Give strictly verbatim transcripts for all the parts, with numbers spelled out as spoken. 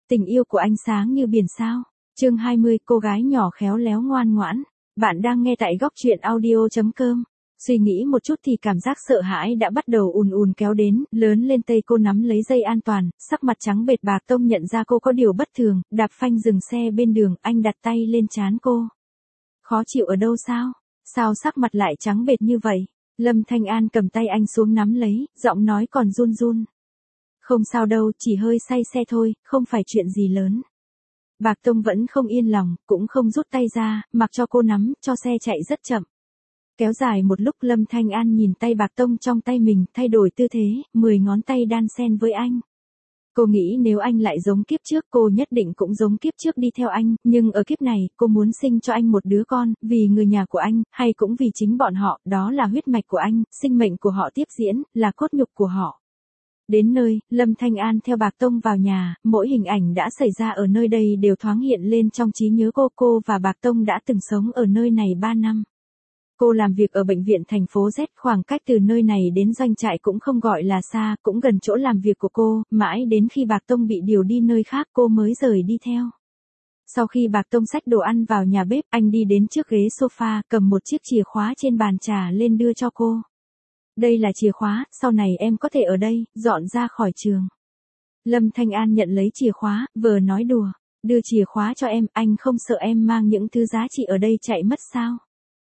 Tình yêu của anh sáng như biển sao. Chương hai mươi, cô gái nhỏ khéo léo ngoan ngoãn. Bạn đang nghe tại góc truyện audio chấm com. Suy nghĩ một chút thì cảm giác sợ hãi đã bắt đầu ùn ùn kéo đến, lớn lên tay cô nắm lấy dây an toàn, sắc mặt trắng bệch. Bạc Tông nhận ra cô có điều bất thường, đạp phanh dừng xe bên đường, anh đặt tay lên trán cô. Khó chịu ở đâu sao? Sao sắc mặt lại trắng bệch như vậy? Lâm Thanh An cầm tay anh xuống nắm lấy, giọng nói còn run run. Không sao đâu, chỉ hơi say xe thôi, không phải chuyện gì lớn. Bạc Tông vẫn không yên lòng, cũng không rút tay ra, mặc cho cô nắm, cho xe chạy rất chậm. Kéo dài một lúc Lâm Thanh An nhìn tay Bạc Tông trong tay mình, thay đổi tư thế, mười ngón tay đan xen với anh. Cô nghĩ nếu anh lại giống kiếp trước cô nhất định cũng giống kiếp trước đi theo anh, nhưng ở kiếp này, cô muốn sinh cho anh một đứa con, vì người nhà của anh, hay cũng vì chính bọn họ, đó là huyết mạch của anh, sinh mệnh của họ tiếp diễn, là cốt nhục của họ. Đến nơi, Lâm Thanh An theo Bạc Tông vào nhà, mỗi hình ảnh đã xảy ra ở nơi đây đều thoáng hiện lên trong trí nhớ cô. Cô và Bạc Tông đã từng sống ở nơi này ba năm. Cô làm việc ở bệnh viện thành phố Z, khoảng cách từ nơi này đến doanh trại cũng không gọi là xa, cũng gần chỗ làm việc của cô, mãi đến khi Bạc Tông bị điều đi nơi khác cô mới rời đi theo. Sau khi Bạc Tông xách đồ ăn vào nhà bếp, anh đi đến trước ghế sofa, cầm một chiếc chìa khóa trên bàn trà lên đưa cho cô. Đây là chìa khóa, sau này em có thể ở đây, dọn ra khỏi trường. Lâm Thanh An nhận lấy chìa khóa, vừa nói đùa, đưa chìa khóa cho em, anh không sợ em mang những thứ giá trị ở đây chạy mất sao?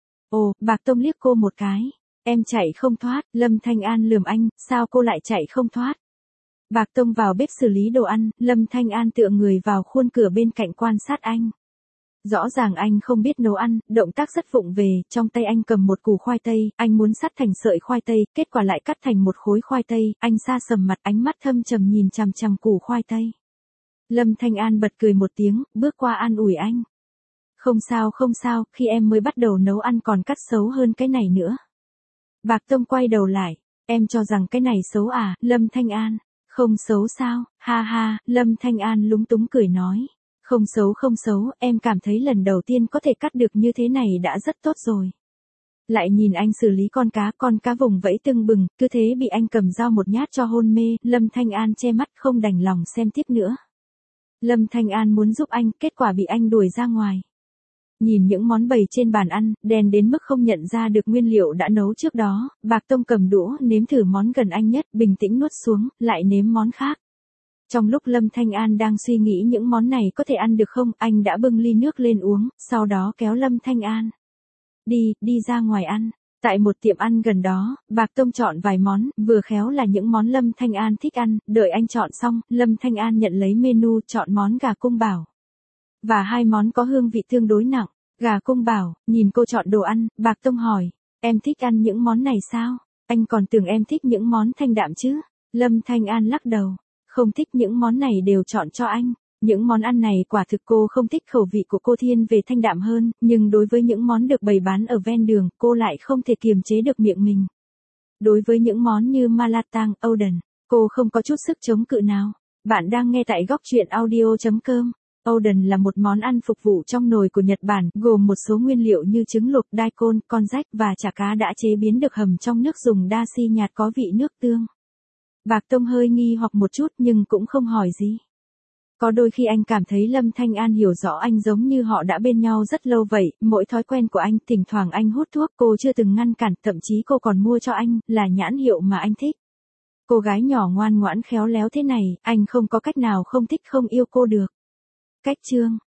Ồ, Bạc Tông liếc cô một cái, em chạy không thoát. Lâm Thanh An lườm anh, sao cô lại chạy không thoát? Bạc Tông vào bếp xử lý đồ ăn, Lâm Thanh An tựa người vào khuôn cửa bên cạnh quan sát anh. Rõ ràng anh không biết nấu ăn, động tác rất vụng về, trong tay anh cầm một củ khoai tây, anh muốn sắt thành sợi khoai tây, kết quả lại cắt thành một khối khoai tây, anh sa sầm mặt, ánh mắt thâm trầm nhìn chằm chằm củ khoai tây. Lâm Thanh An bật cười một tiếng, bước qua an ủi anh. Không sao không sao, khi em mới bắt đầu nấu ăn còn cắt xấu hơn cái này nữa. Bạc Tông quay đầu lại, em cho rằng cái này xấu à? Lâm Thanh An, không xấu sao? Ha ha, Lâm Thanh An lúng túng cười nói. Không xấu không xấu, em cảm thấy lần đầu tiên có thể cắt được như thế này đã rất tốt rồi. Lại nhìn anh xử lý con cá, con cá vùng vẫy tưng bừng, cứ thế bị anh cầm dao một nhát cho hôn mê, Lâm Thanh An che mắt không đành lòng xem tiếp nữa. Lâm Thanh An muốn giúp anh, kết quả bị anh đuổi ra ngoài. Nhìn những món bày trên bàn ăn, đen đến mức không nhận ra được nguyên liệu đã nấu trước đó, Bạc Tông cầm đũa nếm thử món gần anh nhất, bình tĩnh nuốt xuống, lại nếm món khác. Trong lúc Lâm Thanh An đang suy nghĩ những món này có thể ăn được không, anh đã bưng ly nước lên uống, sau đó kéo Lâm Thanh An. Đi, đi ra ngoài ăn. Tại một tiệm ăn gần đó, Bạc Tông chọn vài món, vừa khéo là những món Lâm Thanh An thích ăn, đợi anh chọn xong, Lâm Thanh An nhận lấy menu, chọn món gà cung bảo. Và hai món có hương vị tương đối nặng. Gà cung bảo, nhìn cô chọn đồ ăn, Bạc Tông hỏi, em thích ăn những món này sao? Anh còn tưởng em thích những món thanh đạm chứ? Lâm Thanh An lắc đầu. Không thích, những món này đều chọn cho anh. Những món ăn này quả thực cô không thích, khẩu vị của cô thiên về thanh đạm hơn, nhưng đối với những món được bày bán ở ven đường, cô lại không thể kiềm chế được miệng mình. Đối với những món như Malatang, Oden, cô không có chút sức chống cự nào. Bạn đang nghe tại góc truyện audio chấm com. Oden là một món ăn phục vụ trong nồi của Nhật Bản, gồm một số nguyên liệu như trứng luộc, daikon, con rách và chả cá đã chế biến được hầm trong nước dùng dashi nhạt có vị nước tương. Bạc Tông hơi nghi hoặc một chút nhưng cũng không hỏi gì. Có đôi khi anh cảm thấy Lâm Thanh An hiểu rõ anh giống như họ đã bên nhau rất lâu vậy, mỗi thói quen của anh, thỉnh thoảng anh hút thuốc, cô chưa từng ngăn cản, thậm chí cô còn mua cho anh, là nhãn hiệu mà anh thích. Cô gái nhỏ ngoan ngoãn khéo léo thế này, anh không có cách nào không thích không yêu cô được. Cách chương